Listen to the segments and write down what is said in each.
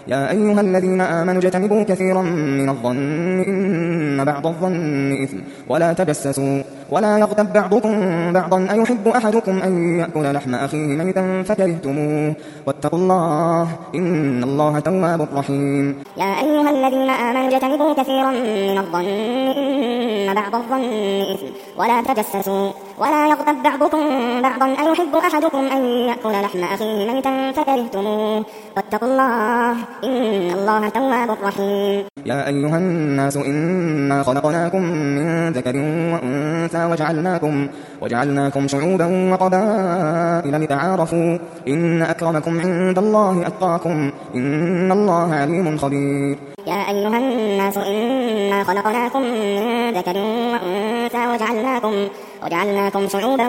يا أيها الذين آمنوا اجتنبوا كثيرا من الظن إن بعض الظن إثم ولا تجسسوا ولا يغتب بعضكم بعضا أيحب أحدكم أن يأكل لحم أخيه ميتا فكرهتموه واتقوا الله إن الله تواب رحيم. يا أيها الذين آمنوا اجتنبوا كثيرا من الظن إن بعض الظن إثم ولا تجسسوا ولا يغتب بعضكم بعضا أيحب أحدكم أن يأكل لحم أخيه ميتا فكرهتموه واتقوا الله إن الله تواب رحيم. يا أيها الناس إنا خلقناكم من ذكر وأنثى وجعلناكم شعوبا وقبائل لتعارفوا إن أكرمكم عند الله أتقاكم إن الله عليم خبير. يا أيها الناس إنا خلقناكم من ذكر وأنثى وجعلناكم شعوبا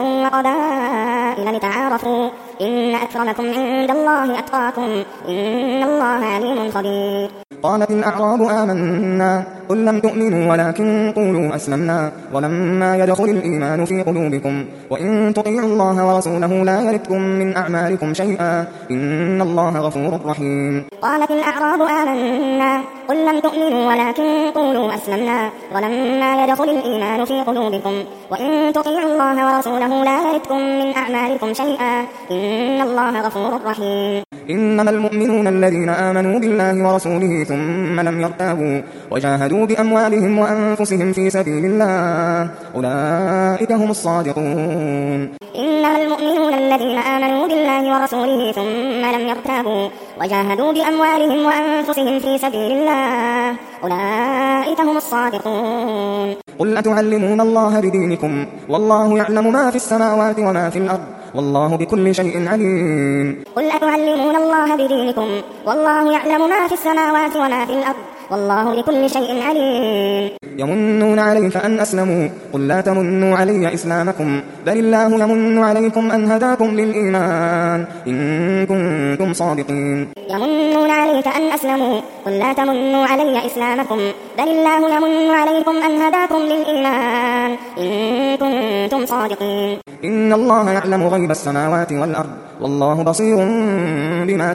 وقبائل لتعارفوا إن أكرمكم عند الله أتقاكم إن الله عليم خبير. قالت الأعراب آمنا قل لم تؤمنوا ولكن قولوا أسلمنا ولما يدخل الإيمان في قلوبكم وإن تطيعوا الله ورسوله لا يلدكم من أعمالكم شيئا إن الله غفور رحيم. قالت الأعراب آمنا قل لم تؤمنوا ولكن قولوا أسلمنا ولما يدخل الإيمان في قلوبكم وإن تطيعوا الله ورسوله لا يلدكم من أعمالكم شيئا إن الله غفور رحيم. إنما المؤمنون الذين آمنوا بالله ورسوله ثم لم يرتابوا وجاهدوا بأموالهم وأنفسهم في سبيل الله أولئك هم الصادقون. إنما المؤمنون الذين آمنوا بالله ورسوله ثم لم يرتابوا وجاهدوا بأموالهم وأنفسهم في سبيل الله أولئك هم الصادقون. قل أتعلمون الله بدينكم والله يعلم ما في السماوات وما في الأرض والله بكل شيء عليم. قل أتعلمون الله بدينكم والله يعلم ما في السماوات وما في الأرض والله بكل شيء عليم. يمنون عليك أن أسلموا قل لا تمنوا علي إسلامكم بل الله يمن عليكم أن هداكم للإيمان إن كنتم صادقين. يمنون عليك أن أسلموا قل لا تمنوا علي إسلامكم بل الله يمن عليكم أن هداكم للإيمان إن كنتم صادقين. إن الله يعلم غيب السماوات والأرض والله بصير بما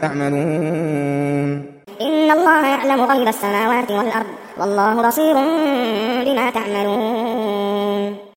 تعملون. إن الله يعلم غيب السماوات والأرض والله بصير بما تعملون.